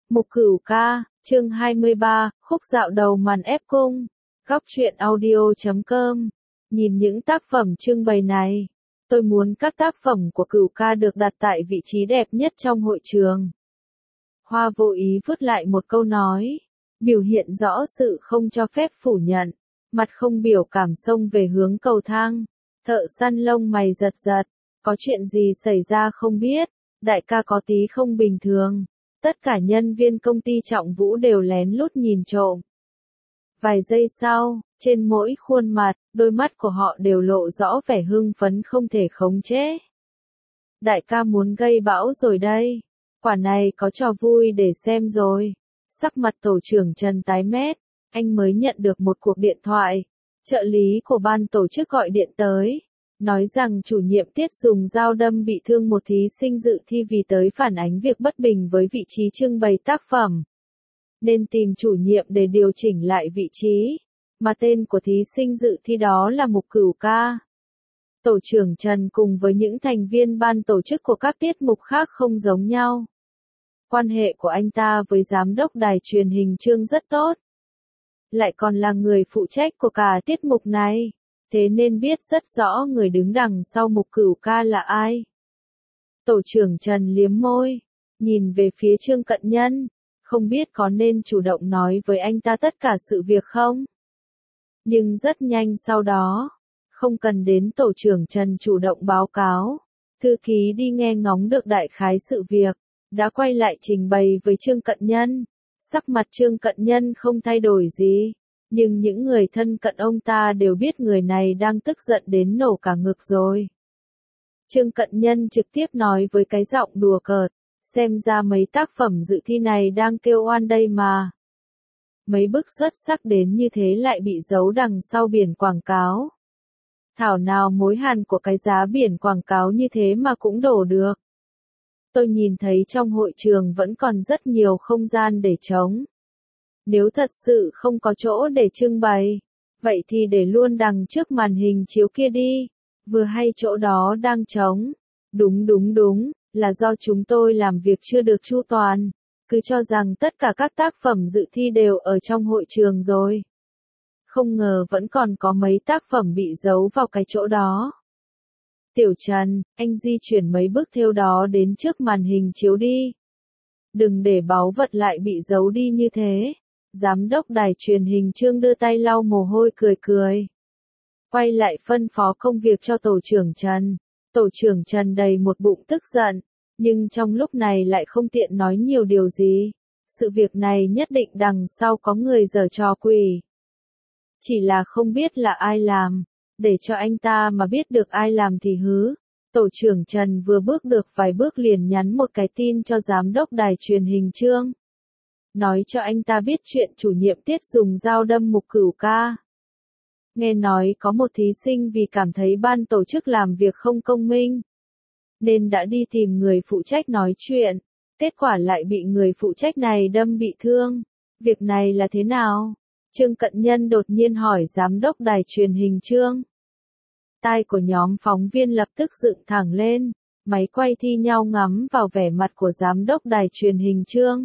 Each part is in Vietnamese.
Mục Cửu Ca, chương 23, khúc dạo đầu màn ép cung. Góc truyện audio.com. Nhìn những tác phẩm trưng bày này, tôi muốn các tác phẩm của Cửu Ca được đặt tại vị trí đẹp nhất trong hội trường. Hoa vô ý vứt lại một câu nói, biểu hiện rõ sự không cho phép phủ nhận, mặt không biểu cảm xông về hướng cầu thang. Thợ săn lông mày giật giật, có chuyện gì xảy ra không biết, đại ca có tí không bình thường. Tất cả nhân viên công ty Trọng Vũ đều lén lút nhìn trộm. Vài giây sau, trên mỗi khuôn mặt, đôi mắt của họ đều lộ rõ vẻ hưng phấn không thể khống chế. Đại ca muốn gây bão rồi đây. Quả này có trò vui để xem rồi. Sắc mặt tổ trưởng Trần tái mét, anh mới nhận được một cuộc điện thoại. Trợ lý của ban tổ chức gọi điện tới, nói rằng chủ nhiệm Tiết dùng dao đâm bị thương một thí sinh dự thi vì tới phản ánh việc bất bình với vị trí trưng bày tác phẩm. Nên tìm chủ nhiệm để điều chỉnh lại vị trí, mà tên của thí sinh dự thi đó là Mục Cửu Ca. Tổ trưởng Trần cùng với những thành viên ban tổ chức của các tiết mục khác không giống nhau. Quan hệ của anh ta với giám đốc đài truyền hình Trương rất tốt. Lại còn là người phụ trách của cả tiết mục này. Thế nên biết rất rõ người đứng đằng sau Mục Cửu Ca là ai. Tổ trưởng Trần liếm môi, nhìn về phía Trương Cận Nhân, không biết có nên chủ động nói với anh ta tất cả sự việc không? Nhưng rất nhanh sau đó, không cần đến tổ trưởng Trần chủ động báo cáo, thư ký đi nghe ngóng được đại khái sự việc, đã quay lại trình bày với Trương Cận Nhân. Sắc mặt Trương Cận Nhân không thay đổi gì. Nhưng những người thân cận ông ta đều biết người này đang tức giận đến nổ cả ngực rồi. Trương Cận Nhân trực tiếp nói với cái giọng đùa cợt, xem ra mấy tác phẩm dự thi này đang kêu oan đây mà. Mấy bức xuất sắc đến như thế lại bị giấu đằng sau biển quảng cáo. Thảo nào mối hàn của cái giá biển quảng cáo như thế mà cũng đổ được. Tôi nhìn thấy trong hội trường vẫn còn rất nhiều không gian để trống. Nếu thật sự không có chỗ để trưng bày, vậy thì để luôn đằng trước màn hình chiếu kia đi, vừa hay chỗ đó đang trống. Đúng, là do chúng tôi làm việc chưa được chu toàn, cứ cho rằng tất cả các tác phẩm dự thi đều ở trong hội trường rồi. Không ngờ vẫn còn có mấy tác phẩm bị giấu vào cái chỗ đó. Tiểu Trần, anh di chuyển mấy bức thêu đó đến trước màn hình chiếu đi. Đừng để báu vật lại bị giấu đi như thế. Giám đốc đài truyền hình Trương đưa tay lau mồ hôi cười. Quay lại phân phó công việc cho tổ trưởng Trần. Tổ trưởng Trần đầy một bụng tức giận, nhưng trong lúc này lại không tiện nói nhiều điều gì. Sự việc này nhất định đằng sau có người giở trò quỷ. Chỉ là không biết là ai làm, để cho anh ta mà biết được ai làm thì hứ. Tổ trưởng Trần vừa bước được vài bước liền nhắn một cái tin cho giám đốc đài truyền hình Trương. Nói cho anh ta biết chuyện chủ nhiệm Tiết dùng dao đâm Mục Cửu Ca. Nghe nói có một thí sinh vì cảm thấy ban tổ chức làm việc không công minh, nên đã đi tìm người phụ trách nói chuyện, kết quả lại bị người phụ trách này đâm bị thương. Việc này là thế nào? Trương Cận Nhân đột nhiên hỏi giám đốc đài truyền hình Trương. Tai của nhóm phóng viên lập tức dựng thẳng lên, máy quay thi nhau ngắm vào vẻ mặt của giám đốc đài truyền hình Trương.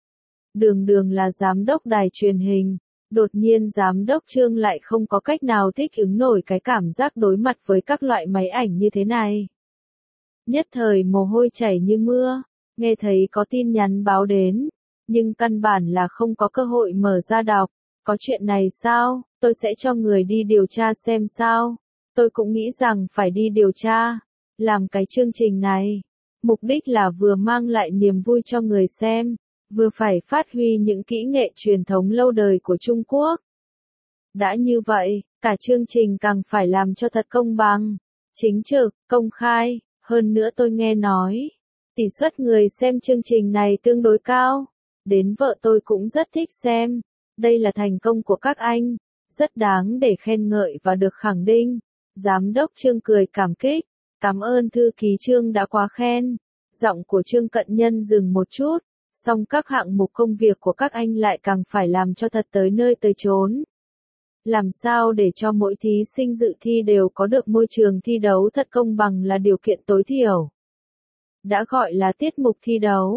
Đường là giám đốc đài truyền hình, đột nhiên giám đốc Trương lại không có cách nào thích ứng nổi cái cảm giác đối mặt với các loại máy ảnh như thế này. Nhất thời mồ hôi chảy như mưa, nghe thấy có tin nhắn báo đến, nhưng căn bản là không có cơ hội mở ra đọc. Có chuyện này sao? Tôi sẽ cho người đi điều tra xem sao. Tôi cũng nghĩ rằng phải đi điều tra, làm cái chương trình này. Mục đích là vừa mang lại niềm vui cho người xem, vừa phải phát huy những kỹ nghệ truyền thống lâu đời của Trung Quốc. Đã như vậy, cả chương trình càng phải làm cho thật công bằng, chính trực, công khai. Hơn nữa tôi nghe nói, tỷ suất người xem chương trình này tương đối cao. Đến vợ tôi cũng rất thích xem. Đây là thành công của các anh, rất đáng để khen ngợi và được khẳng định. Giám đốc Trương cười cảm kích, cảm ơn thư ký Trương đã quá khen. Giọng của Trương Cận Nhân dừng một chút, song các hạng mục công việc của các anh lại càng phải làm cho thật tới nơi tới chốn. Làm sao để cho mỗi thí sinh dự thi đều có được môi trường thi đấu thật công bằng là điều kiện tối thiểu. Đã gọi là tiết mục thi đấu,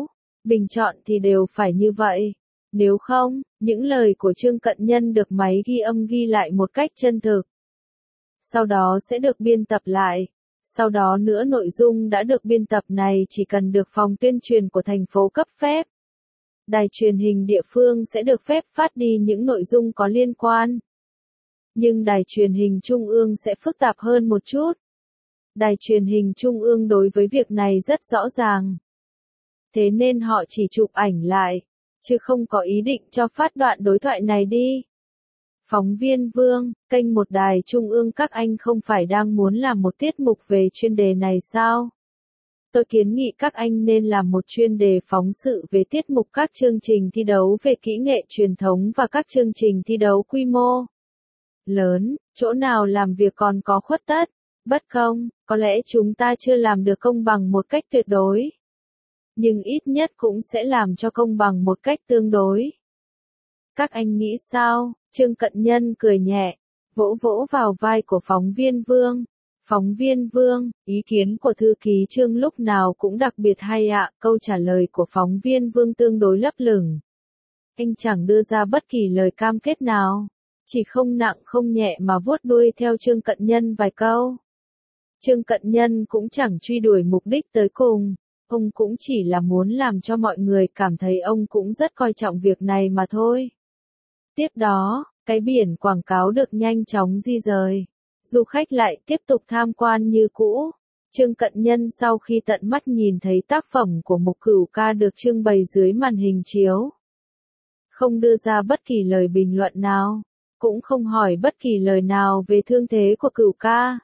Bình chọn thì đều phải như vậy. Nếu không, những lời của Trương Cận Nhân được máy ghi âm ghi lại một cách chân thực. Sau đó sẽ được biên tập lại. Sau đó nữa nội dung đã được biên tập này chỉ cần được phòng tuyên truyền của thành phố cấp phép. Đài truyền hình địa phương sẽ được phép phát đi những nội dung có liên quan. Nhưng đài truyền hình trung ương sẽ phức tạp hơn một chút. Đài truyền hình trung ương đối với việc này rất rõ ràng. Thế nên họ chỉ chụp ảnh lại, chứ không có ý định cho phát đoạn đối thoại này đi. Phóng viên Vương, kênh một đài trung ương các anh không phải đang muốn làm một tiết mục về chuyên đề này sao? Tôi kiến nghị các anh nên làm một chuyên đề phóng sự về tiết mục các chương trình thi đấu về kỹ nghệ truyền thống và các chương trình thi đấu quy mô lớn, chỗ nào làm việc còn có khuất tất, bất công, có lẽ chúng ta chưa làm được công bằng một cách tuyệt đối. Nhưng ít nhất cũng sẽ làm cho công bằng một cách tương đối. Các anh nghĩ sao? Trương Cận Nhân cười nhẹ, vỗ vỗ vào vai của phóng viên Vương. Phóng viên Vương, ý kiến của thư ký Trương lúc nào cũng đặc biệt hay ạ. Câu trả lời của phóng viên Vương tương đối lấp lửng. Anh chẳng đưa ra bất kỳ lời cam kết nào, chỉ không nặng không nhẹ mà vuốt đuôi theo Trương Cận Nhân vài câu. Trương Cận Nhân cũng chẳng truy đuổi mục đích tới cùng, ông cũng chỉ là muốn làm cho mọi người cảm thấy ông cũng rất coi trọng việc này mà thôi. Tiếp đó, cái biển quảng cáo được nhanh chóng di rời. Du khách lại tiếp tục tham quan như cũ. Trương Cận Nhân sau khi tận mắt nhìn thấy tác phẩm của Mục Cửu Ca được trưng bày dưới màn hình chiếu, không đưa ra bất kỳ lời bình luận nào, cũng không hỏi bất kỳ lời nào về thương thế của Cửu Ca.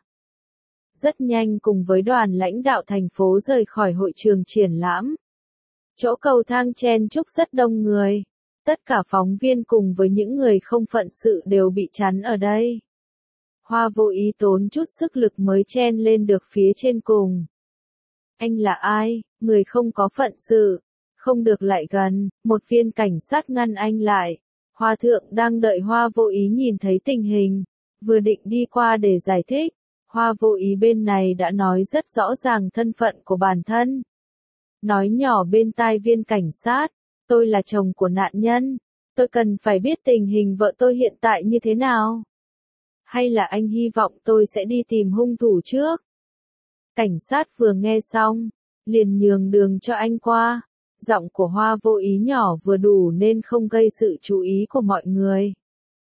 Rất nhanh cùng với đoàn lãnh đạo thành phố rời khỏi hội trường triển lãm. Chỗ cầu thang chen chúc rất đông người. Tất cả phóng viên cùng với những người không phận sự đều bị chắn ở đây. Hoa vô ý tốn chút sức lực mới chen lên được phía trên cùng. Anh là ai? Người không có phận sự. Không được lại gần, một viên cảnh sát ngăn anh lại. Hoa thượng đang đợi Hoa vô ý nhìn thấy tình hình. Vừa định đi qua để giải thích. Hoa vô ý bên này đã nói rất rõ ràng thân phận của bản thân. Nói nhỏ bên tai viên cảnh sát. Tôi là chồng của nạn nhân. Tôi cần phải biết tình hình vợ tôi hiện tại như thế nào. Hay là anh hy vọng tôi sẽ đi tìm hung thủ trước? Cảnh sát vừa nghe xong, liền nhường đường cho anh qua. Giọng của Hoa vô ý nhỏ vừa đủ nên không gây sự chú ý của mọi người.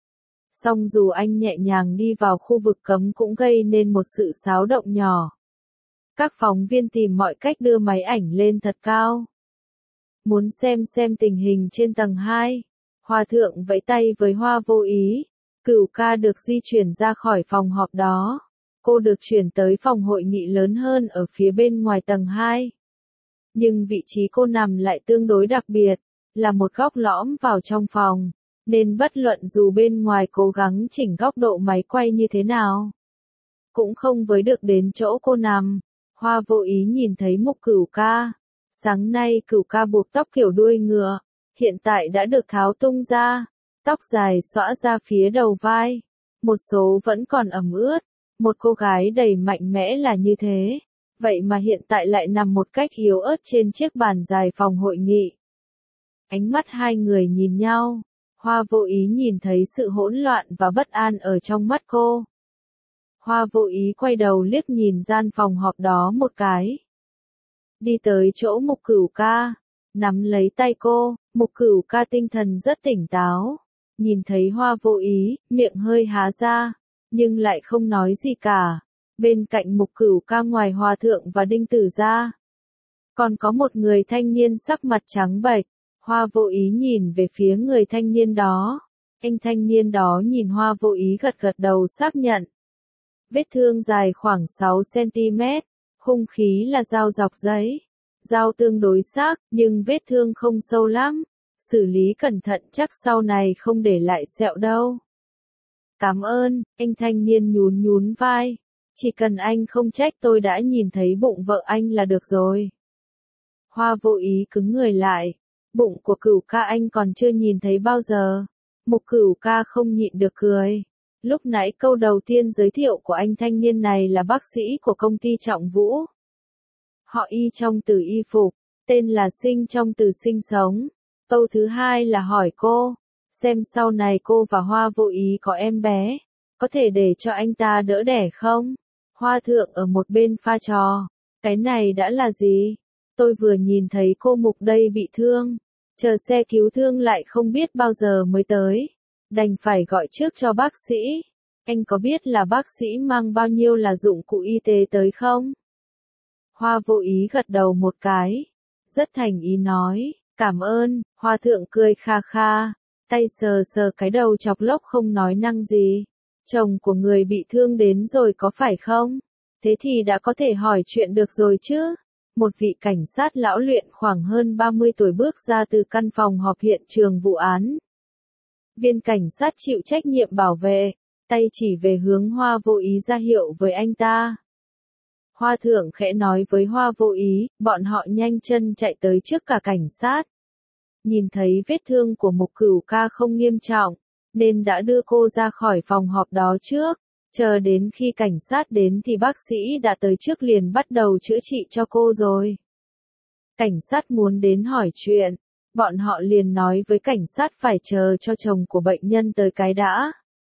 Song dù anh nhẹ nhàng đi vào khu vực cấm cũng gây nên một sự xáo động nhỏ. Các phóng viên tìm mọi cách đưa máy ảnh lên thật cao. Muốn xem tình hình trên tầng 2. Hoa thượng vẫy tay với Hoa vô ý. Cửu Ca được di chuyển ra khỏi phòng họp đó. Cô được chuyển tới phòng hội nghị lớn hơn ở phía bên ngoài tầng 2. Nhưng vị trí cô nằm lại tương đối đặc biệt, là một góc lõm vào trong phòng, nên bất luận dù bên ngoài cố gắng chỉnh góc độ máy quay như thế nào, cũng không với được đến chỗ cô nằm. Hoa vô ý nhìn thấy Mục Cửu Ca. Sáng nay Cửu Ca buộc tóc kiểu đuôi ngựa, hiện tại đã được tháo tung ra, tóc dài xõa ra phía đầu vai, một số vẫn còn ẩm ướt. Một cô gái đầy mạnh mẽ là như thế, vậy mà hiện tại lại nằm một cách yếu ớt trên chiếc bàn dài phòng hội nghị. Ánh mắt hai người nhìn nhau, Hoa vô ý nhìn thấy sự hỗn loạn và bất an ở trong mắt cô. Hoa vô ý quay đầu liếc nhìn gian phòng họp đó một cái. Đi tới chỗ Mục Cửu Ca, nắm lấy tay cô. Mục Cửu Ca tinh thần rất tỉnh táo. Nhìn thấy Hoa vô ý, miệng hơi há ra, nhưng lại không nói gì cả. Bên cạnh Mục Cửu Ca ngoài Hòa thượng và Đinh Tử ra, còn có một người thanh niên sắc mặt trắng bệch. Hoa vô ý nhìn về phía người thanh niên đó. Anh thanh niên đó nhìn Hoa vô ý gật gật đầu xác nhận. Vết thương dài khoảng 6 cm, hung khí là dao dọc giấy. Dao tương đối sắc, nhưng vết thương không sâu lắm. Xử lý cẩn thận chắc sau này không để lại sẹo đâu. Cảm ơn, anh thanh niên nhún nhún vai. Chỉ cần anh không trách tôi đã nhìn thấy bụng vợ anh là được rồi. Hoa vô ý cứng người lại. Bụng của Cửu Ca anh còn chưa nhìn thấy bao giờ. Mục Cửu Ca không nhịn được cười. Lúc nãy câu đầu tiên giới thiệu của anh thanh niên này là bác sĩ của công ty Trọng Vũ. Họ y trong từ y phục, Tên là sinh trong từ sinh sống. Câu thứ hai là hỏi cô, xem sau này cô và Hoa Vô Ý có em bé, có thể để cho anh ta đỡ đẻ không? Hoa Thượng ở một bên pha trò, cái này đã là gì? Tôi vừa nhìn thấy cô Mục đây bị thương, chờ xe cứu thương lại không biết bao giờ mới tới, đành phải gọi trước cho bác sĩ. Anh có biết là bác sĩ mang bao nhiêu là dụng cụ y tế tới không? Hoa Vô Ý gật đầu một cái, rất thành ý nói, cảm ơn. Hoa Thượng cười kha kha, tay sờ sờ cái đầu chọc lốc không nói năng gì. Chồng của người bị thương đến rồi có phải không? Thế thì đã có thể hỏi chuyện được rồi chứ? Một vị cảnh sát lão luyện khoảng hơn 30 tuổi bước ra từ căn phòng họp hiện trường vụ án. Viên cảnh sát chịu trách nhiệm bảo vệ, tay chỉ về hướng Hoa Vô Ý ra hiệu với anh ta. Hoa Thượng khẽ nói với Hoa Vô Ý, bọn họ nhanh chân chạy tới trước cả cảnh sát. Nhìn thấy vết thương của Mục Cửu Ca không nghiêm trọng, nên đã đưa cô ra khỏi phòng họp đó trước. Chờ đến khi cảnh sát đến thì bác sĩ đã tới trước liền bắt đầu chữa trị cho cô rồi. Cảnh sát muốn đến hỏi chuyện, bọn họ liền nói với cảnh sát phải chờ cho chồng của bệnh nhân tới cái đã.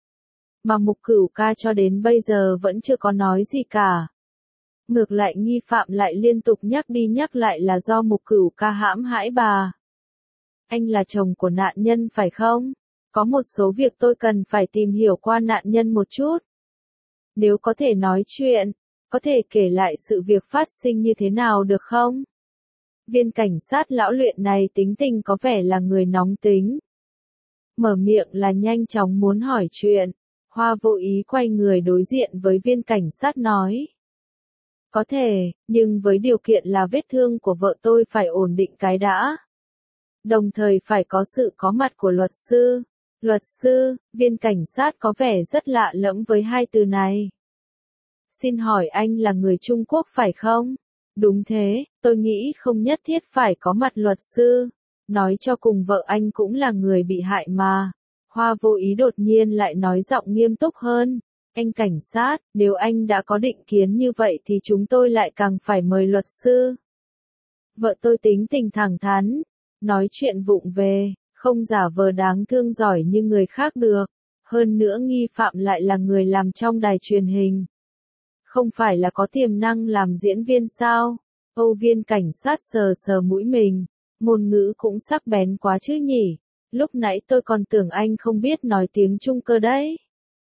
Mà Mục Cửu Ca cho đến bây giờ vẫn chưa có nói gì cả. Ngược lại nghi phạm lại liên tục nhắc đi nhắc lại là do Mục Cửu Ca hãm hại bà. Anh là chồng của nạn nhân phải không? Có một số việc tôi cần phải tìm hiểu qua nạn nhân một chút. Nếu có thể nói chuyện, có thể kể lại sự việc phát sinh như thế nào được không? Viên cảnh sát lão luyện này tính tình có vẻ là người nóng tính. Mở miệng là nhanh chóng muốn hỏi chuyện. Hoa Vô Ý quay người đối diện với viên cảnh sát nói. Có thể, nhưng với điều kiện là vết thương của vợ tôi phải ổn định cái đã. Đồng thời phải có sự có mặt của luật sư. Luật sư, viên cảnh sát có vẻ rất lạ lẫm với hai từ này. Xin hỏi anh là người Trung Quốc phải không? Đúng thế, tôi nghĩ không nhất thiết phải có mặt luật sư. Nói cho cùng vợ anh cũng là người bị hại mà. Hoa Vô Ý đột nhiên lại nói giọng nghiêm túc hơn. Anh cảnh sát, nếu anh đã có định kiến như vậy thì chúng tôi lại càng phải mời luật sư. Vợ tôi tính tình thẳng thắn, nói chuyện vụng về, không giả vờ đáng thương giỏi như người khác được. Hơn nữa nghi phạm lại là người làm trong đài truyền hình. Không phải là có tiềm năng làm diễn viên sao? Âu viên cảnh sát sờ sờ mũi mình, ngôn ngữ cũng sắc bén quá chứ nhỉ. Lúc nãy tôi còn tưởng anh không biết nói tiếng Trung cơ đấy.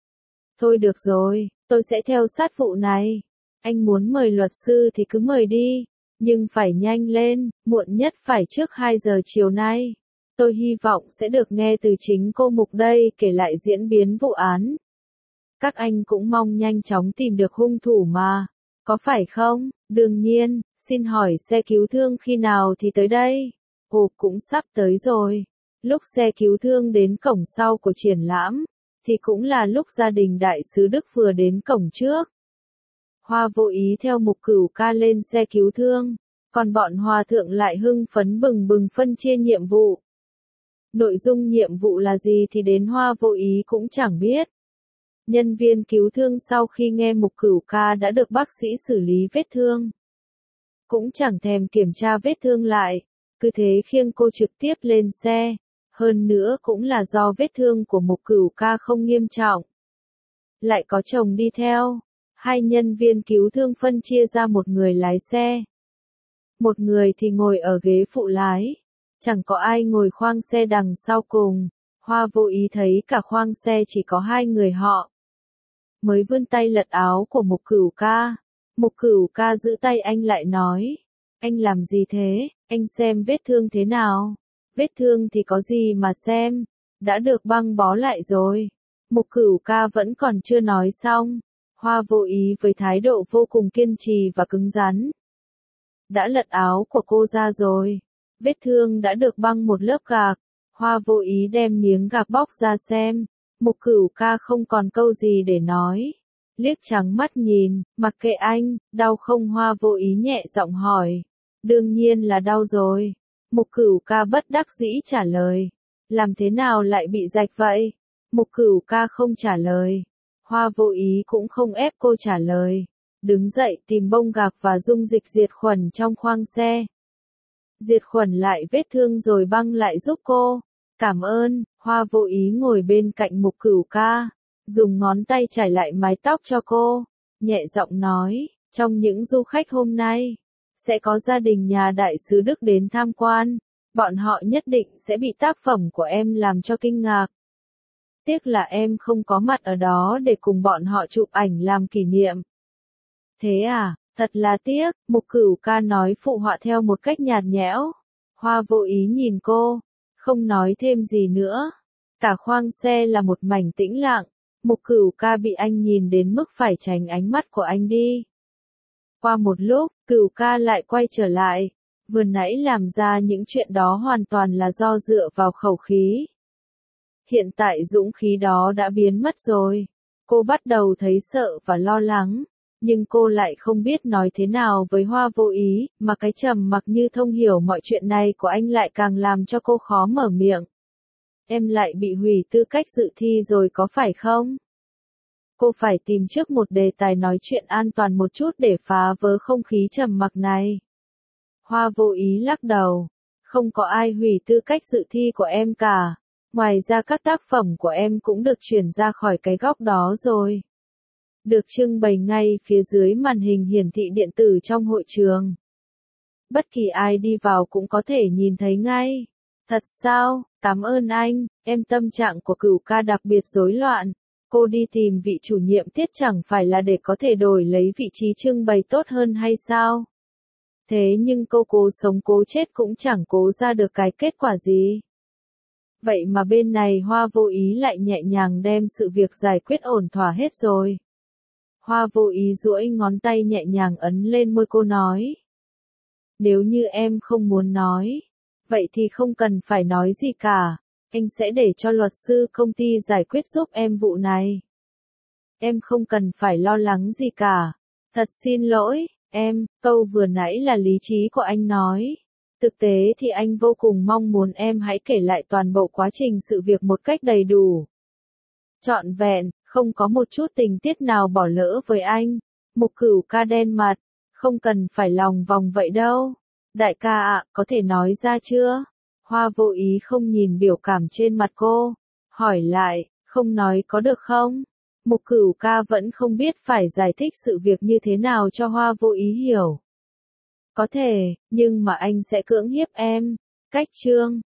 Thôi được rồi, tôi sẽ theo sát vụ này. Anh muốn mời luật sư thì cứ mời đi, nhưng phải nhanh lên, muộn nhất phải trước 2 giờ chiều nay. Tôi hy vọng sẽ được nghe từ chính cô Mục đây kể lại diễn biến vụ án. Các anh cũng mong nhanh chóng tìm được hung thủ mà, có phải không? Đương nhiên, xin hỏi xe cứu thương khi nào thì tới đây? Ồ, cũng sắp tới rồi. Lúc xe cứu thương đến cổng sau của triển lãm, thì cũng là lúc gia đình đại sứ Đức vừa đến cổng trước. Hoa Vô Ý theo Mục Cửu Ca lên xe cứu thương, còn bọn Hòa Thượng lại hưng phấn bừng bừng phân chia nhiệm vụ. Nội dung nhiệm vụ là gì thì đến Hoa Vô Ý cũng chẳng biết. Nhân viên cứu thương sau khi nghe Mục Cửu Ca đã được bác sĩ xử lý vết thương, cũng chẳng thèm kiểm tra vết thương lại, cứ thế khiêng cô trực tiếp lên xe. Hơn nữa cũng là do vết thương của Mục Cửu Ca không nghiêm trọng. Lại có chồng đi theo. Hai nhân viên cứu thương phân chia ra một người lái xe. Một người thì ngồi ở ghế phụ lái. Chẳng có ai ngồi khoang xe đằng sau cùng. Hoa Vô Ý thấy cả khoang xe chỉ có 2 người họ. Mới vươn tay lật áo của Mục Cửu Ca. Mục Cửu Ca giữ tay anh lại nói. Anh làm gì thế? Anh xem vết thương thế nào? Vết thương thì có gì mà xem, đã được băng bó lại rồi. Mục Cửu Ca vẫn còn chưa nói xong. Hoa Vô Ý với thái độ vô cùng kiên trì và cứng rắn. Đã lật áo của cô ra rồi. Vết thương đã được băng một lớp gạc. Hoa Vô Ý đem miếng gạc bóc ra xem. Mục Cửu Ca không còn câu gì để nói. Liếc trắng mắt nhìn, mặc kệ anh, đau không? Hoa Vô Ý nhẹ giọng hỏi. Đương nhiên là đau rồi. Mục Cửu Ca bất đắc dĩ trả lời. Làm thế nào lại bị rạch vậy? Mục Cửu Ca không trả lời. Hoa Vô Ý cũng không ép cô trả lời. Đứng dậy tìm bông gạc và dung dịch diệt khuẩn trong khoang xe. diệt khuẩn lại vết thương rồi băng lại giúp cô. Cảm ơn, Hoa Vô Ý ngồi bên cạnh Mục Cửu Ca, dùng ngón tay trải lại mái tóc cho cô, nhẹ giọng nói, trong những du khách hôm nay, sẽ có gia đình nhà đại sứ Đức đến tham quan, bọn họ nhất định sẽ bị tác phẩm của em làm cho kinh ngạc. Tiếc là em không có mặt ở đó để cùng bọn họ chụp ảnh làm kỷ niệm. Thế à, thật là tiếc, Mục Cửu Ca nói phụ họa theo một cách nhạt nhẽo. Hoa Vô Ý nhìn cô, không nói thêm gì nữa. Cả khoang xe là một mảnh tĩnh lặng, Mục Cửu Ca bị anh nhìn đến mức phải tránh ánh mắt của anh đi. Qua một lúc, Cửu Ca lại quay trở lại, vừa nãy làm ra những chuyện đó hoàn toàn là do dựa vào khẩu khí. Hiện tại dũng khí đó đã biến mất rồi. Cô bắt đầu thấy sợ và lo lắng, nhưng cô lại không biết nói thế nào với Hoa Vô Ý, mà cái trầm mặc như thông hiểu mọi chuyện này của anh lại càng làm cho cô khó mở miệng. Em lại bị hủy tư cách dự thi rồi có phải không? Cô phải tìm trước một đề tài nói chuyện an toàn một chút để phá vỡ không khí trầm mặc này. Hoa Vô Ý lắc đầu. Không có ai hủy tư cách dự thi của em cả. Ngoài ra các tác phẩm của em cũng được chuyển ra khỏi cái góc đó rồi. Được trưng bày ngay phía dưới màn hình hiển thị điện tử trong hội trường. Bất kỳ ai đi vào cũng có thể nhìn thấy ngay. Thật sao? Cảm ơn anh, em tâm trạng của Cửu Ca đặc biệt rối loạn. Cô đi tìm vị chủ nhiệm tiết chẳng phải là để có thể đổi lấy vị trí trưng bày tốt hơn hay sao? Thế nhưng cô cố sống cố chết cũng chẳng cố ra được cái kết quả gì. Vậy mà bên này Hoa Vô Ý lại nhẹ nhàng đem sự việc giải quyết ổn thỏa hết rồi. Hoa Vô Ý duỗi ngón tay nhẹ nhàng ấn lên môi cô nói. Nếu như em không muốn nói, vậy thì không cần phải nói gì cả. Anh sẽ để cho luật sư công ty giải quyết giúp em vụ này. Em không cần phải lo lắng gì cả. Thật xin lỗi, em, câu vừa nãy là lý trí của anh nói. Thực tế thì anh vô cùng mong muốn em hãy kể lại toàn bộ quá trình sự việc một cách đầy đủ. Trọn vẹn, không có một chút tình tiết nào bỏ lỡ với anh. Mục Cửu Ca đen mặt, không cần phải lòng vòng vậy đâu. Đại ca ạ, có thể nói ra chưa? Hoa Vô Ý không nhìn biểu cảm trên mặt cô, hỏi lại, không nói có được không? Mục Cửu Ca vẫn không biết phải giải thích sự việc như thế nào cho Hoa Vô Ý hiểu. Có thể, nhưng mà anh sẽ cưỡng hiếp em. Cách chương